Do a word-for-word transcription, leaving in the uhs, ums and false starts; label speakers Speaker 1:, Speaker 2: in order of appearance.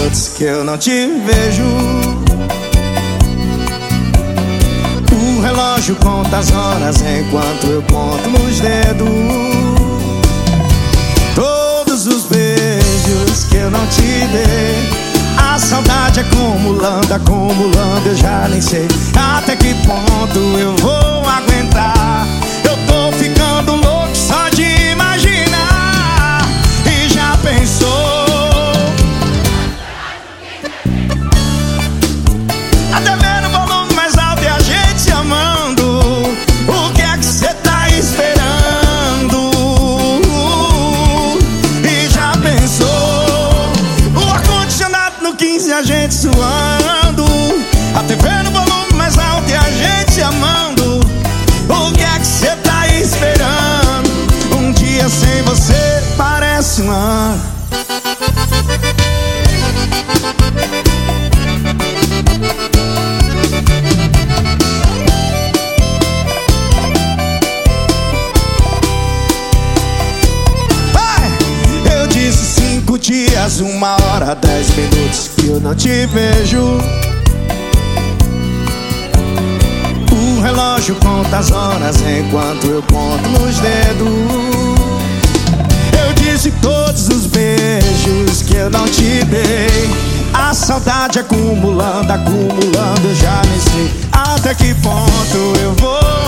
Speaker 1: minutos que eu não te vejo. O relógio conta as horas enquanto eu conto nos dedos. Todos os beijos que eu não te dei, a saudade acumulando, acumulando, eu já nem sei até que ponto eu vou aguentar. Eu tô ficando louco só de imaginar. E já pensou? Até vendo o volume mais alto e a gente se amando. O que é que cê tá esperando? E já pensou? O ar-condicionado no quinze e a gente suando. A T V no volume mais alto e a gente se amando. O que é que cê tá esperando? Um dia sem você parece um ano. Eu disse cinco dias, uma hora, dez minutos que eu não te vejo. O relógio conta as horas enquanto eu conto nos dedos. Eu disse todos os beijos que eu não te dei, a saudade acumulando, acumulando, eu já nem sei até que ponto eu vou